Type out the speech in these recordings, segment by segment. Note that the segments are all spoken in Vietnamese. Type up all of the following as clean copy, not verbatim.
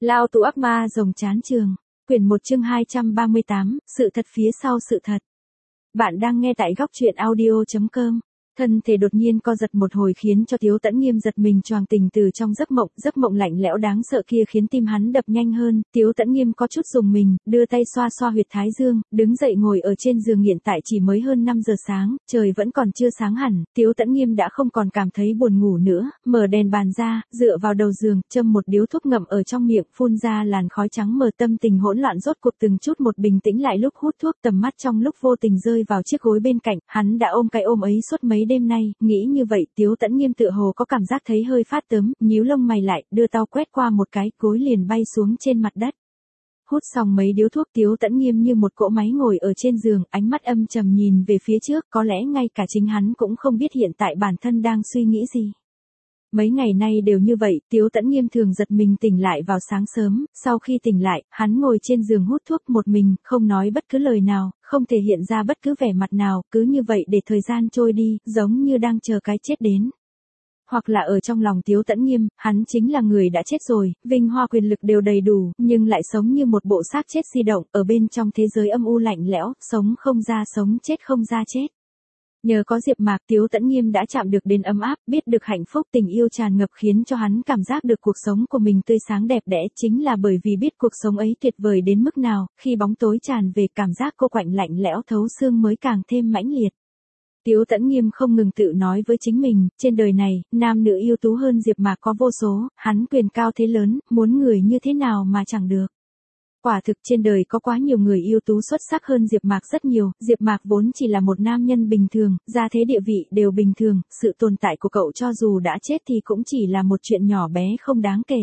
Lao tù ác ma rồng chán trường. Quyển 1 chương 238, sự thật phía sau sự thật. Bạn đang nghe tại góc truyện audio.com. Thân thể đột nhiên co giật một hồi khiến cho Tiếu Tẫn Nghiêm giật mình choàng tỉnh từ trong giấc mộng lạnh lẽo đáng sợ kia khiến tim hắn đập nhanh hơn. Tiếu Tẫn Nghiêm có chút rùng mình, đưa tay xoa xoa huyệt thái dương, đứng dậy ngồi ở trên giường. Hiện tại chỉ mới hơn 5 giờ sáng, trời vẫn còn chưa sáng hẳn. Tiếu Tẫn Nghiêm đã không còn cảm thấy buồn ngủ nữa, mở đèn bàn ra, dựa vào đầu giường, châm một điếu thuốc ngậm ở trong miệng, phun ra làn khói trắng mờ. Tâm tình hỗn loạn rốt cuộc từng chút một bình tĩnh lại lúc hút thuốc. Tầm mắt trong lúc vô tình rơi vào chiếc gối bên cạnh, hắn đã ôm cái ôm ấy suốt mấy đêm nay. Nghĩ như vậy, Tiếu Tẫn Nghiêm tựa hồ có cảm giác thấy hơi phát tớm, nhíu lông mày lại, đưa tay quét qua một cái, gối liền bay xuống trên mặt đất. Hút xong mấy điếu thuốc, Tiếu Tẫn Nghiêm như một cỗ máy ngồi ở trên giường, ánh mắt âm trầm nhìn về phía trước, có lẽ ngay cả chính hắn cũng không biết hiện tại bản thân đang suy nghĩ gì. Mấy ngày nay đều như vậy, Tiếu Tẫn Nghiêm thường giật mình tỉnh lại vào sáng sớm, sau khi tỉnh lại, hắn ngồi trên giường hút thuốc một mình, không nói bất cứ lời nào, không thể hiện ra bất cứ vẻ mặt nào, cứ như vậy để thời gian trôi đi, giống như đang chờ cái chết đến. Hoặc là ở trong lòng Tiếu Tẫn Nghiêm, hắn chính là người đã chết rồi, vinh hoa quyền lực đều đầy đủ, nhưng lại sống như một bộ xác chết di động, ở bên trong thế giới âm u lạnh lẽo, sống không ra sống, chết không ra chết. Nhờ có Diệp Mạc, Tiếu Tẫn Nghiêm đã chạm được đến ấm áp, biết được hạnh phúc, tình yêu tràn ngập khiến cho hắn cảm giác được cuộc sống của mình tươi sáng đẹp đẽ, chính là bởi vì biết cuộc sống ấy tuyệt vời đến mức nào, khi bóng tối tràn về, cảm giác cô quạnh lạnh lẽo thấu xương mới càng thêm mãnh liệt. Tiếu Tẫn Nghiêm không ngừng tự nói với chính mình, trên đời này, nam nữ ưu tú hơn Diệp Mạc có vô số, hắn quyền cao thế lớn, muốn người như thế nào mà chẳng được. Quả thực trên đời có quá nhiều người ưu tú xuất sắc hơn Diệp Mạc rất nhiều, Diệp Mạc vốn chỉ là một nam nhân bình thường, gia thế địa vị đều bình thường, sự tồn tại của cậu cho dù đã chết thì cũng chỉ là một chuyện nhỏ bé không đáng kể.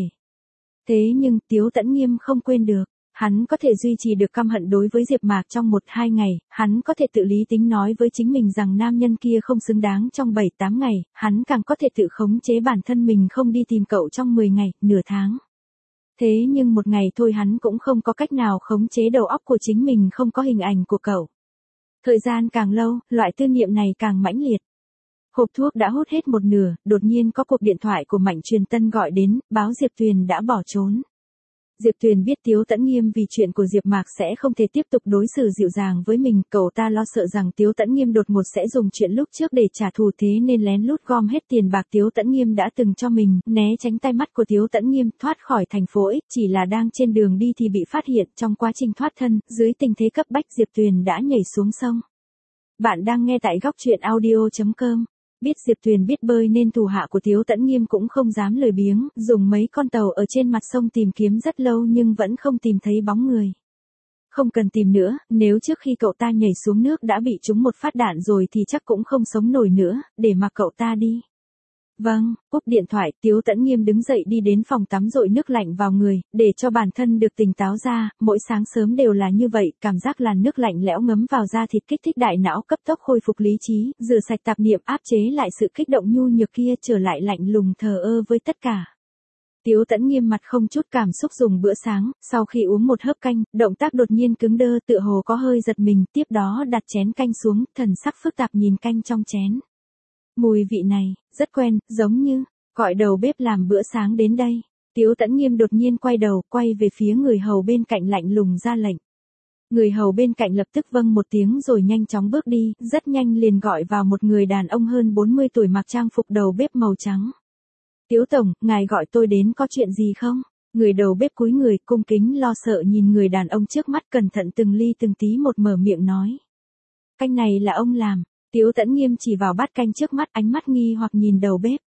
Thế nhưng, Tiếu Tẫn Nghiêm không quên được, hắn có thể duy trì được căm hận đối với Diệp Mạc trong 1-2 ngày, hắn có thể tự lý tính nói với chính mình rằng nam nhân kia không xứng đáng trong 7-8 ngày, hắn càng có thể tự khống chế bản thân mình không đi tìm cậu trong 10 ngày, nửa tháng. Thế nhưng một ngày thôi hắn cũng không có cách nào khống chế đầu óc của chính mình không có hình ảnh của cậu. Thời gian càng lâu, loại tư niệm này càng mãnh liệt. Hộp thuốc đã hút hết một nửa, đột nhiên có cuộc điện thoại của Mạnh Truyền Tân gọi đến, báo Diệp Tuyền đã bỏ trốn. Diệp Tuyền biết Tiếu Tẫn Nghiêm vì chuyện của Diệp Mạc sẽ không thể tiếp tục đối xử dịu dàng với mình, cậu ta lo sợ rằng Tiếu Tẫn Nghiêm đột ngột sẽ dùng chuyện lúc trước để trả thù, thế nên lén lút gom hết tiền bạc Tiếu Tẫn Nghiêm đã từng cho mình, né tránh tai mắt của Tiếu Tẫn Nghiêm, thoát khỏi thành phố X, chỉ là đang trên đường đi thì bị phát hiện, trong quá trình thoát thân, dưới tình thế cấp bách Diệp Tuyền đã nhảy xuống sông. Bạn đang nghe tại góc truyện audio.com. Biết Diệp Tuyền biết bơi nên thủ hạ của Tiếu Tẫn Nghiêm cũng không dám lười biếng, dùng mấy con tàu ở trên mặt sông tìm kiếm rất lâu nhưng vẫn không tìm thấy bóng người. Không cần tìm nữa, nếu trước khi cậu ta nhảy xuống nước đã bị trúng một phát đạn rồi thì chắc cũng không sống nổi nữa, để mặc cậu ta đi. Vâng, cúp điện thoại, Tiếu Tẫn Nghiêm đứng dậy đi đến phòng tắm dội nước lạnh vào người, để cho bản thân được tỉnh táo ra, mỗi sáng sớm đều là như vậy, cảm giác làn nước lạnh lẽo ngấm vào da thịt kích thích đại não cấp tốc khôi phục lý trí, rửa sạch tạp niệm áp chế lại sự kích động nhu nhược kia trở lại lạnh lùng thờ ơ với tất cả. Tiếu Tẫn Nghiêm mặt không chút cảm xúc dùng bữa sáng, sau khi uống một hớp canh, động tác đột nhiên cứng đơ tựa hồ có hơi giật mình, tiếp đó đặt chén canh xuống, thần sắc phức tạp nhìn canh trong chén. Mùi vị này, rất quen, giống như, gọi đầu bếp làm bữa sáng đến đây. Tiếu Tẫn Nghiêm đột nhiên quay đầu, quay về phía người hầu bên cạnh lạnh lùng ra lệnh. Người hầu bên cạnh lập tức vâng một tiếng rồi nhanh chóng bước đi, rất nhanh liền gọi vào một người đàn ông hơn 40 tuổi mặc trang phục đầu bếp màu trắng. Tiếu Tổng, ngài gọi tôi đến có chuyện gì không? Người đầu bếp cúi người, cung kính lo sợ nhìn người đàn ông trước mắt, cẩn thận từng ly từng tí một mở miệng nói. Canh này là ông làm. Tiếu Tẫn Nghiêm chỉ vào bát canh trước mắt, ánh mắt nghi hoặc nhìn đầu bếp.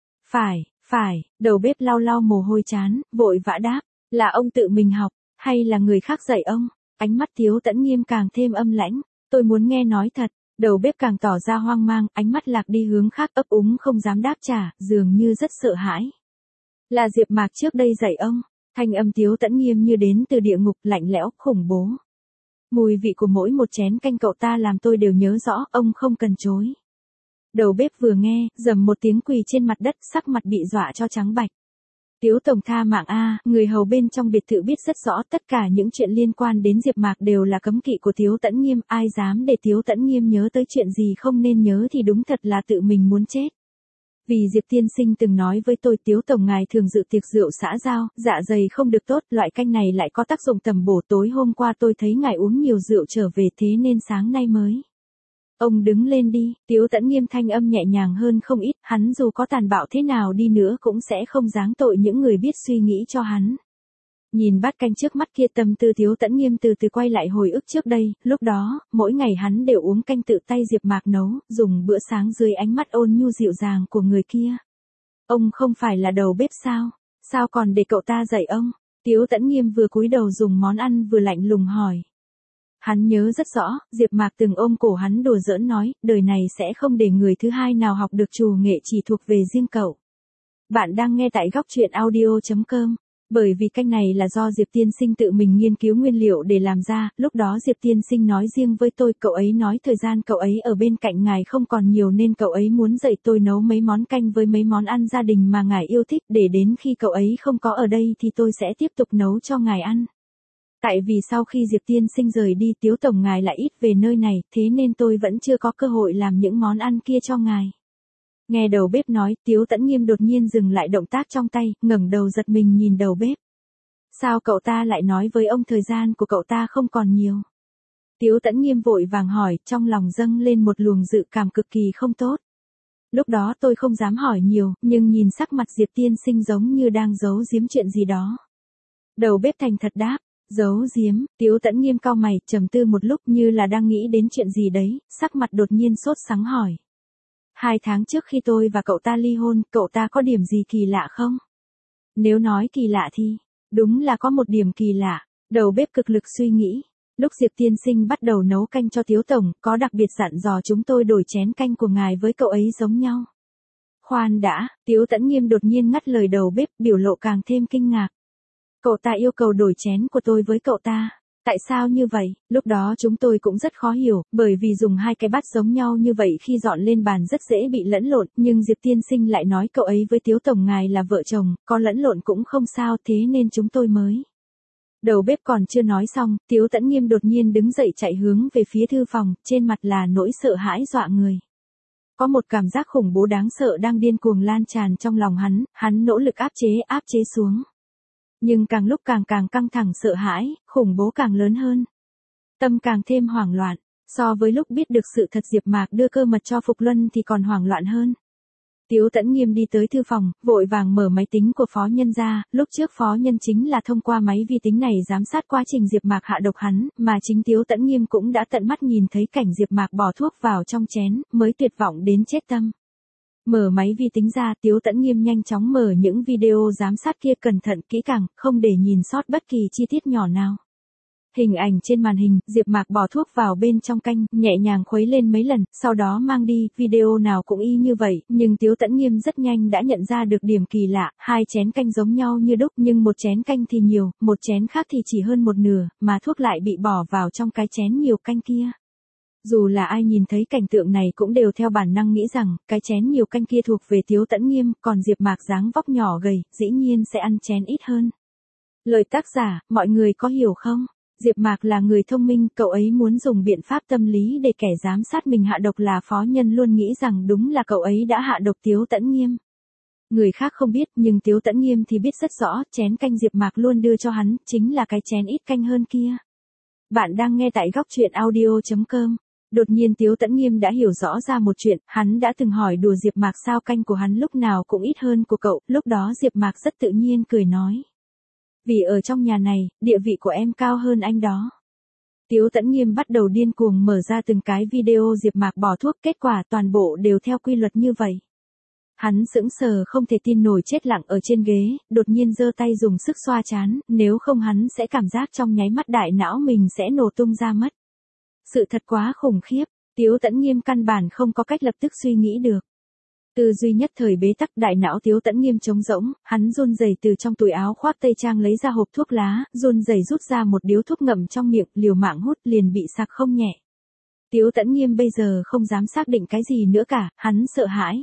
Phải, đầu bếp lau lau mồ hôi trán, vội vã đáp, là ông tự mình học, hay là người khác dạy ông? Ánh mắt Tiếu Tẫn Nghiêm càng thêm âm lãnh, tôi muốn nghe nói thật. Đầu bếp càng tỏ ra hoang mang, ánh mắt lạc đi hướng khác, ấp úng không dám đáp trả, dường như rất sợ hãi. Là Diệp Mạc trước đây dạy ông, thanh âm Tiếu Tẫn Nghiêm như đến từ địa ngục, lạnh lẽo, khủng bố. Mùi vị của mỗi một chén canh cậu ta làm tôi đều nhớ rõ, ông không cần chối. Đầu bếp vừa nghe, rầm một tiếng quỳ trên mặt đất, sắc mặt bị dọa cho trắng bạch. Tiếu Tổng tha mạng a, người hầu bên trong biệt thự biết rất rõ tất cả những chuyện liên quan đến Diệp Mạc đều là cấm kỵ của Tiếu Tẫn Nghiêm, ai dám để Tiếu Tẫn Nghiêm nhớ tới chuyện gì không nên nhớ thì đúng thật là tự mình muốn chết. Vì Diệp tiên sinh từng nói với tôi Tiếu tổng ngài thường dự tiệc rượu xã giao, dạ dày không được tốt, loại canh này lại có tác dụng tầm bổ, tối hôm qua tôi thấy ngài uống nhiều rượu trở về thế nên sáng nay mới. Ông đứng lên đi, Tiếu Tẫn Nghiêm thanh âm nhẹ nhàng hơn không ít, hắn dù có tàn bạo thế nào đi nữa cũng sẽ không giáng tội những người biết suy nghĩ cho hắn. Nhìn bát canh trước mắt kia, tâm tư Tiếu Tẫn Nghiêm từ từ quay lại hồi ức trước đây, lúc đó, mỗi ngày hắn đều uống canh tự tay Diệp Mạc nấu, dùng bữa sáng dưới ánh mắt ôn nhu dịu dàng của người kia. Ông không phải là đầu bếp sao? Sao còn để cậu ta dạy ông? Tiếu Tẫn Nghiêm vừa cúi đầu dùng món ăn vừa lạnh lùng hỏi. Hắn nhớ rất rõ, Diệp Mạc từng ôm cổ hắn đùa giỡn nói, đời này sẽ không để người thứ hai nào học được trù nghệ chỉ thuộc về riêng cậu. Bạn đang nghe tại góc truyện audio.com. Bởi vì canh này là do Diệp tiên sinh tự mình nghiên cứu nguyên liệu để làm ra, lúc đó Diệp tiên sinh nói riêng với tôi, cậu ấy nói thời gian cậu ấy ở bên cạnh ngài không còn nhiều nên cậu ấy muốn dạy tôi nấu mấy món canh với mấy món ăn gia đình mà ngài yêu thích, để đến khi cậu ấy không có ở đây thì tôi sẽ tiếp tục nấu cho ngài ăn. Tại vì sau khi Diệp tiên sinh rời đi, Tiếu tổng ngài lại ít về nơi này, thế nên tôi vẫn chưa có cơ hội làm những món ăn kia cho ngài. Nghe đầu bếp nói, Tiếu Tẫn Nghiêm đột nhiên dừng lại động tác trong tay, ngẩng đầu giật mình nhìn đầu bếp. Sao cậu ta lại nói với ông thời gian của cậu ta không còn nhiều? Tiếu Tẫn Nghiêm vội vàng hỏi, trong lòng dâng lên một luồng dự cảm cực kỳ không tốt. Lúc đó tôi không dám hỏi nhiều, nhưng nhìn sắc mặt Diệp tiên sinh giống như đang giấu giếm chuyện gì đó. Đầu bếp thành thật đáp, giấu giếm. Tiếu Tẫn Nghiêm cau mày, trầm tư một lúc như là đang nghĩ đến chuyện gì đấy, sắc mặt đột nhiên sốt sắng hỏi. 2 tháng trước khi tôi và cậu ta ly hôn, cậu ta có điểm gì kỳ lạ không? Nếu nói kỳ lạ thì, đúng là có một điểm kỳ lạ. Đầu bếp cực lực suy nghĩ. Lúc Diệp tiên sinh bắt đầu nấu canh cho Tiếu tổng, có đặc biệt dặn dò chúng tôi đổi chén canh của ngài với cậu ấy giống nhau. Khoan đã, Tiếu Tẫn Nghiêm đột nhiên ngắt lời đầu bếp, biểu lộ càng thêm kinh ngạc. Cậu ta yêu cầu đổi chén của tôi với cậu ta. Tại sao như vậy? Lúc đó chúng tôi cũng rất khó hiểu, bởi vì dùng 2 cái bát giống nhau như vậy khi dọn lên bàn rất dễ bị lẫn lộn, nhưng Diệp tiên sinh lại nói cậu ấy với Tiếu tổng ngài là vợ chồng, có lẫn lộn cũng không sao, thế nên chúng tôi mới. Đầu bếp còn chưa nói xong, Tiếu Tẫn Nghiêm đột nhiên đứng dậy chạy hướng về phía thư phòng, trên mặt là nỗi sợ hãi dọa người. Có một cảm giác khủng bố đáng sợ đang điên cuồng lan tràn trong lòng hắn nỗ lực áp chế xuống. Nhưng càng lúc càng căng thẳng sợ hãi, khủng bố càng lớn hơn. Tâm càng thêm hoảng loạn, so với lúc biết được sự thật Diệp Mạc đưa cơ mật cho Phục Luân thì còn hoảng loạn hơn. Tiếu Tẫn Nghiêm đi tới thư phòng, vội vàng mở máy tính của phó nhân ra, lúc trước phó nhân chính là thông qua máy vi tính này giám sát quá trình Diệp Mạc hạ độc hắn, mà chính Tiếu Tẫn Nghiêm cũng đã tận mắt nhìn thấy cảnh Diệp Mạc bỏ thuốc vào trong chén, mới tuyệt vọng đến chết tâm. Mở máy vi tính ra, Tiếu Tẫn Nghiêm nhanh chóng mở những video giám sát kia cẩn thận kỹ càng, không để nhìn sót bất kỳ chi tiết nhỏ nào. Hình ảnh trên màn hình, Diệp Mạc bỏ thuốc vào bên trong canh, nhẹ nhàng khuấy lên mấy lần, sau đó mang đi, video nào cũng y như vậy, nhưng Tiếu Tẫn Nghiêm rất nhanh đã nhận ra được điểm kỳ lạ, 2 chén canh giống nhau như đúc, nhưng một chén canh thì nhiều, một chén khác thì chỉ hơn một nửa, mà thuốc lại bị bỏ vào trong cái chén nhiều canh kia. Dù là ai nhìn thấy cảnh tượng này cũng đều theo bản năng nghĩ rằng, cái chén nhiều canh kia thuộc về Tiếu Tẫn Nghiêm, còn Diệp Mạc dáng vóc nhỏ gầy, dĩ nhiên sẽ ăn chén ít hơn. Lời tác giả, mọi người có hiểu không? Diệp Mạc là người thông minh, cậu ấy muốn dùng biện pháp tâm lý để kẻ giám sát mình hạ độc là phó nhân luôn nghĩ rằng đúng là cậu ấy đã hạ độc Tiếu Tẫn Nghiêm. Người khác không biết, nhưng Tiếu Tẫn Nghiêm thì biết rất rõ, chén canh Diệp Mạc luôn đưa cho hắn, chính là cái chén ít canh hơn kia. Bạn đang nghe tại góc truyện audio.com. Đột nhiên Tiếu Tẫn Nghiêm đã hiểu rõ ra một chuyện, hắn đã từng hỏi đùa Diệp Mạc sao canh của hắn lúc nào cũng ít hơn của cậu, lúc đó Diệp Mạc rất tự nhiên cười nói. Vì ở trong nhà này, địa vị của em cao hơn anh đó. Tiếu Tẫn Nghiêm bắt đầu điên cuồng mở ra từng cái video Diệp Mạc bỏ thuốc, kết quả toàn bộ đều theo quy luật như vậy. Hắn sững sờ không thể tin nổi chết lặng ở trên ghế, đột nhiên giơ tay dùng sức xoa trán, nếu không hắn sẽ cảm giác trong nháy mắt đại não mình sẽ nổ tung ra mất. Sự thật quá khủng khiếp, Tiếu Tẫn Nghiêm căn bản không có cách lập tức suy nghĩ được. Tư duy nhất thời bế tắc, đại não Tiếu Tẫn Nghiêm trống rỗng, hắn run rẩy từ trong túi áo khoác tây trang lấy ra hộp thuốc lá, run rẩy rút ra một điếu thuốc ngậm trong miệng, liều mạng hút liền bị sặc không nhẹ. Tiếu Tẫn Nghiêm bây giờ không dám xác định cái gì nữa cả, hắn sợ hãi.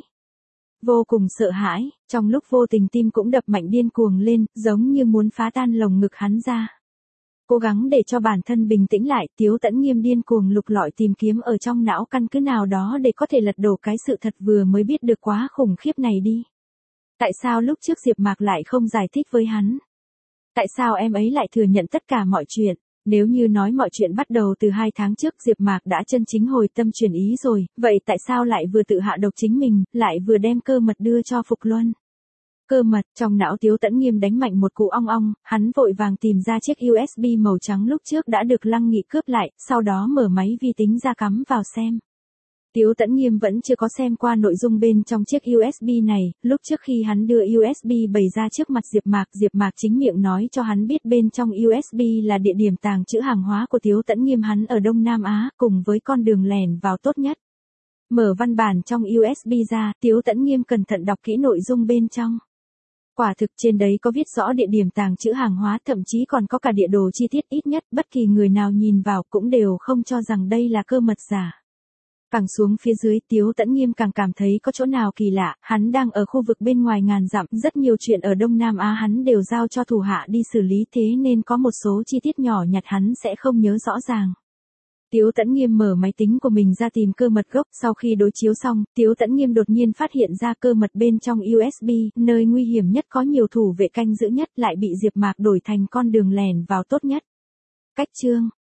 Vô cùng sợ hãi, trong lúc vô tình tim cũng đập mạnh điên cuồng lên, giống như muốn phá tan lồng ngực hắn ra. Cố gắng để cho bản thân bình tĩnh lại, Tiếu Tẫn Nghiêm điên cuồng lục lọi tìm kiếm ở trong não căn cứ nào đó để có thể lật đổ cái sự thật vừa mới biết được quá khủng khiếp này đi. Tại sao lúc trước Diệp Mạc lại không giải thích với hắn? Tại sao em ấy lại thừa nhận tất cả mọi chuyện? Nếu như nói mọi chuyện bắt đầu từ 2 tháng trước Diệp Mạc đã chân chính hồi tâm chuyển ý rồi, vậy tại sao lại vừa tự hạ độc chính mình, lại vừa đem cơ mật đưa cho Phục Luân? Cơ mật, trong não Tiếu Tẫn Nghiêm đánh mạnh một cú ong ong, hắn vội vàng tìm ra chiếc USB màu trắng lúc trước đã được Lăng Nghị cướp lại, sau đó mở máy vi tính ra cắm vào xem. Tiếu Tẫn Nghiêm vẫn chưa có xem qua nội dung bên trong chiếc USB này, lúc trước khi hắn đưa USB bày ra trước mặt Diệp Mạc chính miệng nói cho hắn biết bên trong USB là địa điểm tàng trữ hàng hóa của Tiếu Tẫn Nghiêm hắn ở Đông Nam Á, cùng với con đường lẻn vào tốt nhất. Mở văn bản trong USB ra, Tiếu Tẫn Nghiêm cẩn thận đọc kỹ nội dung bên trong. Quả thực trên đấy có viết rõ địa điểm tàng trữ hàng hóa, thậm chí còn có cả địa đồ chi tiết, ít nhất bất kỳ người nào nhìn vào cũng đều không cho rằng đây là cơ mật giả. Càng xuống phía dưới Tiếu Tẫn Nghiêm càng cảm thấy có chỗ nào kỳ lạ, hắn đang ở khu vực bên ngoài ngàn dặm, rất nhiều chuyện ở Đông Nam Á hắn đều giao cho thủ hạ đi xử lý, thế nên có một số chi tiết nhỏ nhặt hắn sẽ không nhớ rõ ràng. Tiếu Tẫn Nghiêm mở máy tính của mình ra tìm cơ mật gốc, sau khi đối chiếu xong, Tiếu Tẫn Nghiêm đột nhiên phát hiện ra cơ mật bên trong USB, nơi nguy hiểm nhất có nhiều thủ vệ canh giữ nhất lại bị Diệp Mạc đổi thành con đường lẻn vào tốt nhất. Cách chương